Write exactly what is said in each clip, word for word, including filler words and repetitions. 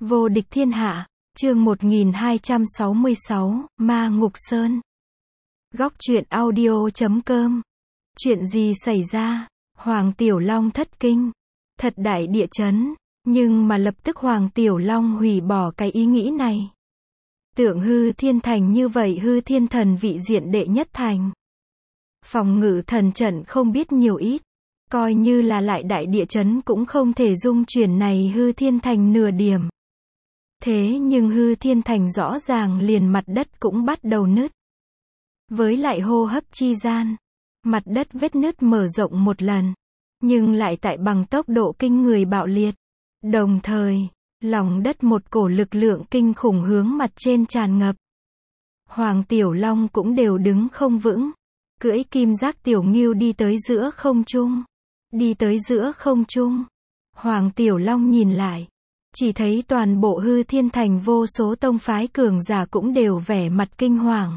Vô địch thiên hạ, chương một nghìn hai trăm sáu mươi sáu, Ma Ngục Sơn. Góc truyện audio chấm com. Chuyện gì xảy ra? Hoàng Tiểu Long thất kinh. Thật đại địa chấn, nhưng mà lập tức Hoàng Tiểu Long hủy bỏ cái ý nghĩ này. Tượng hư thiên thành như vậy, hư thiên thần vị diện đệ nhất thành. Phòng ngự thần trận không biết nhiều ít. Coi như là lại đại địa chấn cũng không thể dung chuyển này hư thiên thành nửa điểm. Thế nhưng hư thiên thành rõ ràng liền mặt đất cũng bắt đầu nứt. Với lại hô hấp chi gian, mặt đất vết nứt mở rộng một lần, nhưng lại tại bằng tốc độ kinh người bạo liệt. Đồng thời, lòng đất một cổ lực lượng kinh khủng hướng mặt trên tràn ngập. Hoàng Tiểu Long cũng đều đứng không vững, cưỡi kim giác tiểu ngưu đi tới giữa không trung. Đi tới giữa không trung, Hoàng Tiểu Long nhìn lại, chỉ thấy toàn bộ hư thiên thành vô số tông phái cường giả cũng đều vẻ mặt kinh hoàng.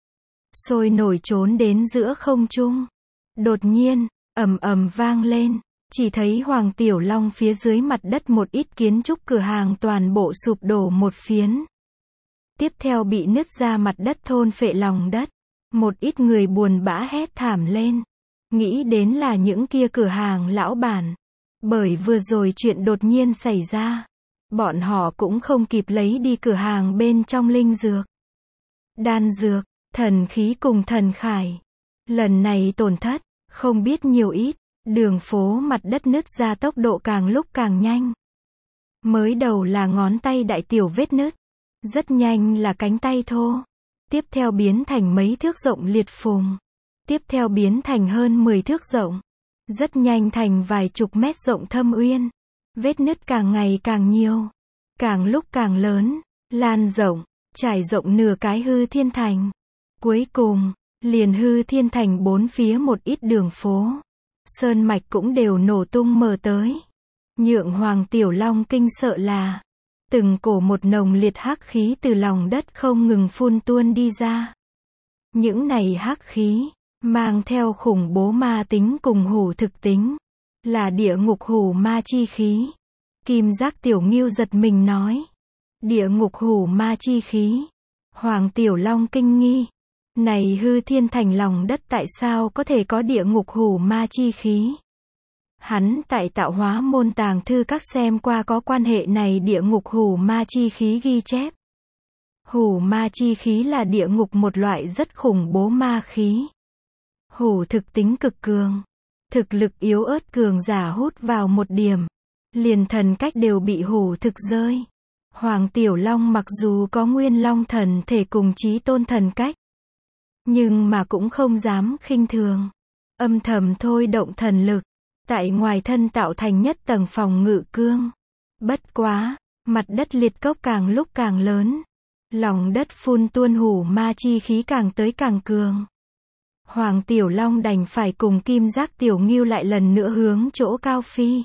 Sôi nổi trốn đến giữa không trung. Đột nhiên, ầm ầm vang lên, chỉ thấy Hoàng Tiểu Long phía dưới mặt đất một ít kiến trúc cửa hàng toàn bộ sụp đổ một phiến. Tiếp theo bị nứt ra mặt đất thôn phệ lòng đất. Một ít người buồn bã hét thảm lên. Nghĩ đến là những kia cửa hàng lão bản. Bởi vừa rồi chuyện đột nhiên xảy ra. Bọn họ cũng không kịp lấy đi cửa hàng bên trong linh dược, đan dược, thần khí cùng thần khải. Lần này tổn thất, không biết nhiều ít. Đường phố mặt đất nứt ra tốc độ càng lúc càng nhanh. Mới đầu là ngón tay đại tiểu vết nứt. Rất nhanh là cánh tay thô. Tiếp theo biến thành mấy thước rộng liệt phùng. Tiếp theo biến thành hơn mười thước rộng. Rất nhanh thành vài chục mét rộng thâm uyên. Vết nứt càng ngày càng nhiều. Càng lúc càng lớn. Lan rộng. Trải rộng nửa cái hư thiên thành. Cuối cùng, liền hư thiên thành bốn phía một ít đường phố. Sơn mạch cũng đều nổ tung mở tới. Nhượng Hoàng Tiểu Long kinh sợ là. Từng cổ một nồng liệt hắc khí từ lòng đất không ngừng phun tuôn đi ra. Những này hắc khí, mang theo khủng bố ma tính cùng hủ thực tính. Là địa ngục hủ ma chi khí. Kim giác tiểu ngưu giật mình nói. Địa ngục hủ ma chi khí. Hoàng Tiểu Long kinh nghi. Này hư thiên thành lòng đất tại sao có thể có địa ngục hủ ma chi khí? Hắn tại tạo hóa môn tàng thư các xem qua có quan hệ này địa ngục hủ ma chi khí ghi chép. Hủ ma chi khí là địa ngục một loại rất khủng bố ma khí. Hủ thực tính cực cường. Thực lực yếu ớt cường giả hút vào một điểm. Liền thần cách đều bị hủ thực rơi. Hoàng Tiểu Long mặc dù có nguyên long thần thể cùng chí tôn thần cách. Nhưng mà cũng không dám khinh thường. Âm thầm thôi động thần lực. Tại ngoài thân tạo thành nhất tầng phòng ngự cương. Bất quá, mặt đất liệt cốc càng lúc càng lớn. Lòng đất phun tuôn hủ ma chi khí càng tới càng cường. Hoàng Tiểu Long đành phải cùng kim giác tiểu ngưu lại lần nữa hướng chỗ cao phi.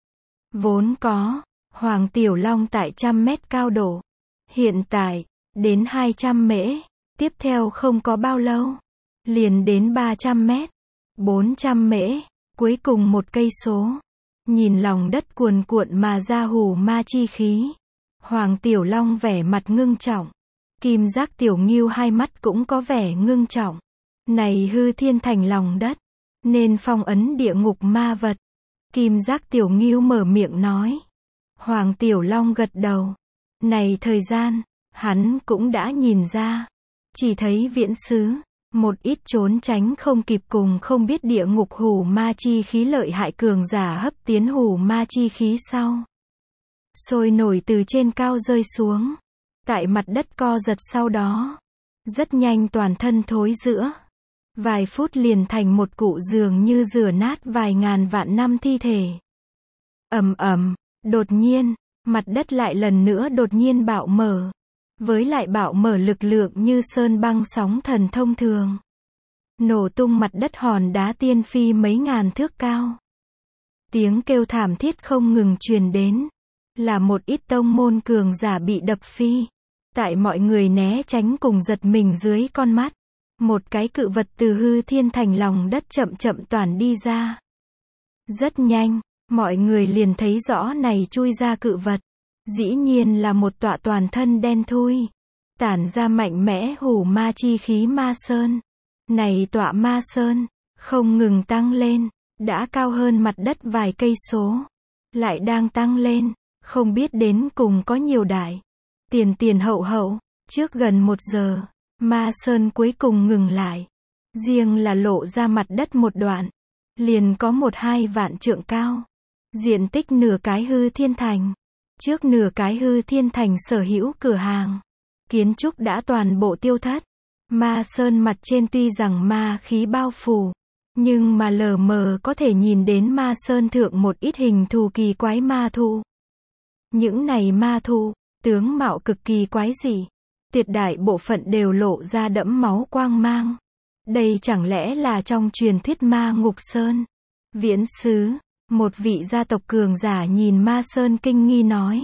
Vốn có, Hoàng Tiểu Long tại trăm mét cao độ. Hiện tại, đến hai trăm mễ. Tiếp theo không có bao lâu. Liền đến ba trăm mét. bốn trăm mễ. Cuối cùng một cây số. Nhìn lòng đất cuồn cuộn mà ra hủ ma chi khí. Hoàng Tiểu Long vẻ mặt ngưng trọng. Kim giác tiểu ngưu hai mắt cũng có vẻ ngưng trọng. Này hư thiên thành lòng đất. Nên phong ấn địa ngục ma vật. Kim giác tiểu ngưu mở miệng nói. Hoàng Tiểu Long gật đầu. Này thời gian, hắn cũng đã nhìn ra. Chỉ thấy viễn xứ. Một ít trốn tránh không kịp cùng không biết địa ngục hủ ma chi khí lợi hại cường giả hấp tiến hủ ma chi khí sau. Sôi nổi từ trên cao rơi xuống. Tại mặt đất co giật sau đó. Rất nhanh toàn thân thối rữa. Vài phút liền thành một cụ dường như rửa nát vài ngàn vạn năm thi thể. Ầm ầm, đột nhiên, mặt đất lại lần nữa đột nhiên bạo mở. Với lại bạo mở lực lượng như sơn băng sóng thần thông thường. Nổ tung mặt đất hòn đá tiên phi mấy ngàn thước cao. Tiếng kêu thảm thiết không ngừng truyền đến. Là một ít tông môn cường giả bị đập phi. Tại mọi người né tránh cùng giật mình dưới con mắt. Một cái cự vật từ hư thiên thành lòng đất chậm chậm toàn đi ra. Rất nhanh, mọi người liền thấy rõ này chui ra cự vật. Dĩ nhiên là một tọa toàn thân đen thui, tản ra mạnh mẽ hủ ma chi khí ma sơn. Này tọa ma sơn, không ngừng tăng lên, đã cao hơn mặt đất vài cây số, lại đang tăng lên, không biết đến cùng có nhiều đại. Tiền tiền hậu hậu, trước gần một giờ, ma sơn cuối cùng ngừng lại. Riêng là lộ ra mặt đất một đoạn, liền có một hai vạn trượng cao. Diện tích nửa cái hư thiên thành. Trước nửa cái hư thiên thành sở hữu cửa hàng. Kiến trúc đã toàn bộ tiêu thất. Ma sơn mặt trên tuy rằng ma khí bao phủ, nhưng mà lờ mờ có thể nhìn đến ma sơn thượng một ít hình thù kỳ quái ma thú. Những này ma thú, tướng mạo cực kỳ quái dị. Tuyệt đại bộ phận đều lộ ra đẫm máu quang mang. Đây chẳng lẽ là trong truyền thuyết ma ngục sơn? Viễn xứ, một vị gia tộc cường giả nhìn ma sơn kinh nghi nói.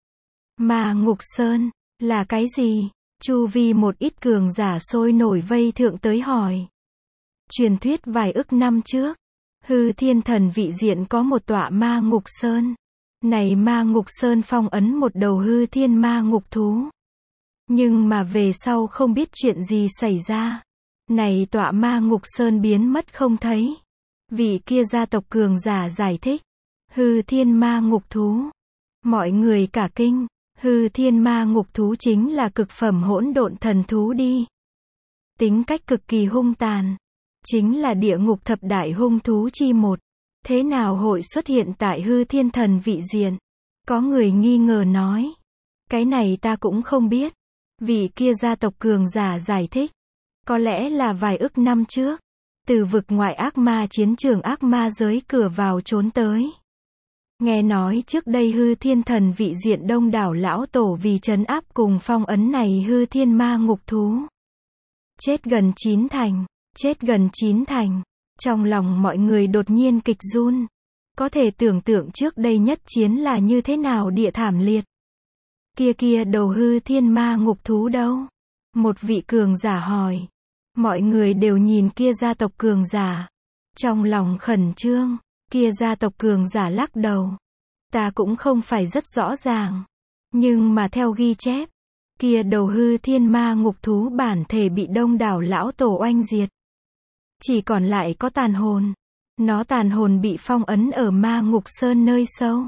Ma ngục sơn, là cái gì? Chu vi một ít cường giả sôi nổi vây thượng tới hỏi. Truyền thuyết vài ức năm trước, hư thiên thần vị diện có một tọa ma ngục sơn. Này ma ngục sơn phong ấn một đầu hư thiên ma ngục thú. Nhưng mà về sau không biết chuyện gì xảy ra. Này tọa ma ngục sơn biến mất không thấy. Vị kia gia tộc cường giả giải thích. Hư thiên ma ngục thú. Mọi người cả kinh. Hư thiên ma ngục thú chính là cực phẩm hỗn độn thần thú đi. Tính cách cực kỳ hung tàn. Chính là địa ngục thập đại hung thú chi một. Thế nào hội xuất hiện tại hư thiên thần vị diện? Có người nghi ngờ nói. Cái này ta cũng không biết. Vị kia gia tộc cường giả giải thích. Có lẽ là vài ức năm trước. Từ vực ngoại ác ma chiến trường ác ma giới cửa vào trốn tới. Nghe nói trước đây hư thiên thần vị diện đông đảo lão tổ vì trấn áp cùng phong ấn này hư thiên ma ngục thú. Chết gần chín thành. Chết gần chín thành. Trong lòng mọi người đột nhiên kịch run. Có thể tưởng tượng trước đây nhất chiến là như thế nào địa thảm liệt. Kia kia đầu hư thiên ma ngục thú đâu? Một vị cường giả hỏi. Mọi người đều nhìn kia gia tộc cường giả. Trong lòng khẩn trương, kia gia tộc cường giả lắc đầu. Ta cũng không phải rất rõ ràng. Nhưng mà theo ghi chép, kia đầu hư thiên ma ngục thú bản thể bị đông đảo lão tổ oanh diệt. Chỉ còn lại có tàn hồn. Nó tàn hồn bị phong ấn ở ma ngục sơn nơi sâu.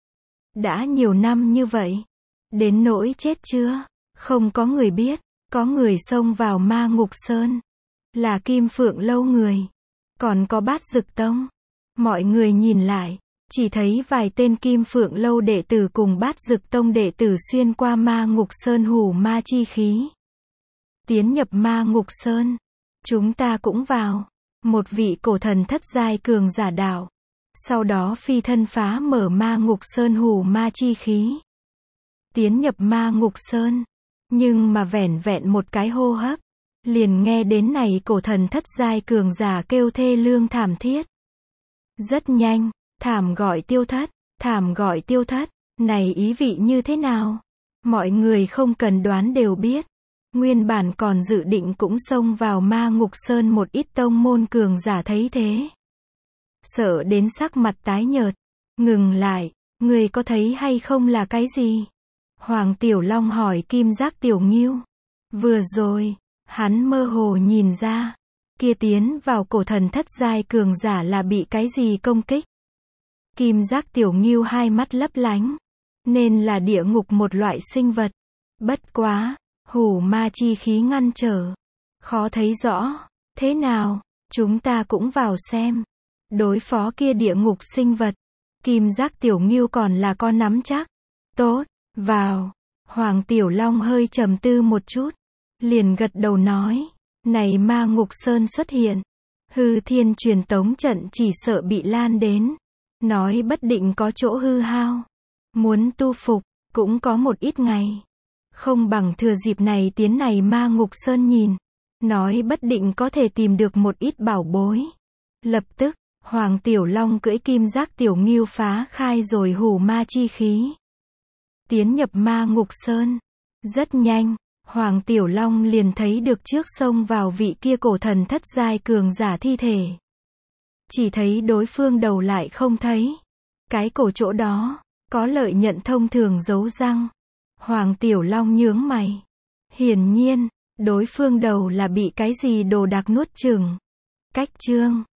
Đã nhiều năm như vậy. Đến nỗi chết chưa? Không có người biết. Có người xông vào ma ngục sơn. Là Kim Phượng Lâu người. Còn có Bát Dực Tông. Mọi người nhìn lại. Chỉ thấy vài tên Kim Phượng Lâu đệ tử cùng Bát Dực Tông đệ tử xuyên qua ma ngục sơn hủ ma chi khí. Tiến nhập ma ngục sơn. Chúng ta cũng vào. Một vị cổ thần thất giai cường giả đạo. Sau đó phi thân phá mở ma ngục sơn hủ ma chi khí. Tiến nhập ma ngục sơn. Nhưng mà vẻn vẹn một cái hô hấp. Liền nghe đến này cổ thần thất giai cường giả kêu thê lương thảm thiết. Rất nhanh, thảm gọi tiêu thất, thảm gọi tiêu thất. Này ý vị như thế nào? Mọi người không cần đoán đều biết. Nguyên bản còn dự định cũng xông vào ma ngục sơn một ít tông môn cường giả thấy thế. Sợ đến sắc mặt tái nhợt. Ngừng lại, người có thấy hay không là cái gì? Hoàng Tiểu Long hỏi Kim Giác Tiểu Ngưu. Vừa rồi, hắn mơ hồ nhìn ra. Kia tiến vào cổ thần thất giai cường giả là bị cái gì công kích? Kim Giác Tiểu Ngưu hai mắt lấp lánh. Nên là địa ngục một loại sinh vật. Bất quá. Hủ ma chi khí ngăn trở. Khó thấy rõ. Thế nào? Chúng ta cũng vào xem. Đối phó kia địa ngục sinh vật. Kim Giác Tiểu Ngưu còn là con nắm chắc. Tốt, vào. Hoàng Tiểu Long hơi trầm tư một chút. Liền gật đầu nói. Này ma ngục sơn xuất hiện. Hư thiên truyền tống trận chỉ sợ bị lan đến. Nói bất định có chỗ hư hao. Muốn tu phục, cũng có một ít ngày. Không bằng thừa dịp này tiến này ma ngục sơn nhìn. Nói bất định có thể tìm được một ít bảo bối. Lập tức, Hoàng Tiểu Long cưỡi Kim Giác Tiểu Ngưu phá khai rồi hủ ma chi khí. Tiến nhập ma ngục sơn. Rất nhanh, Hoàng Tiểu Long liền thấy được trước sông vào vị kia cổ thần thất giai cường giả thi thể. Chỉ thấy đối phương đầu lại không thấy. Cái cổ chỗ đó, Có lợi nhận thông thường giấu răng. Hoàng Tiểu Long nhướng mày. Hiển nhiên, đối phương đầu là bị cái gì đồ đạc nuốt chửng. Cách chương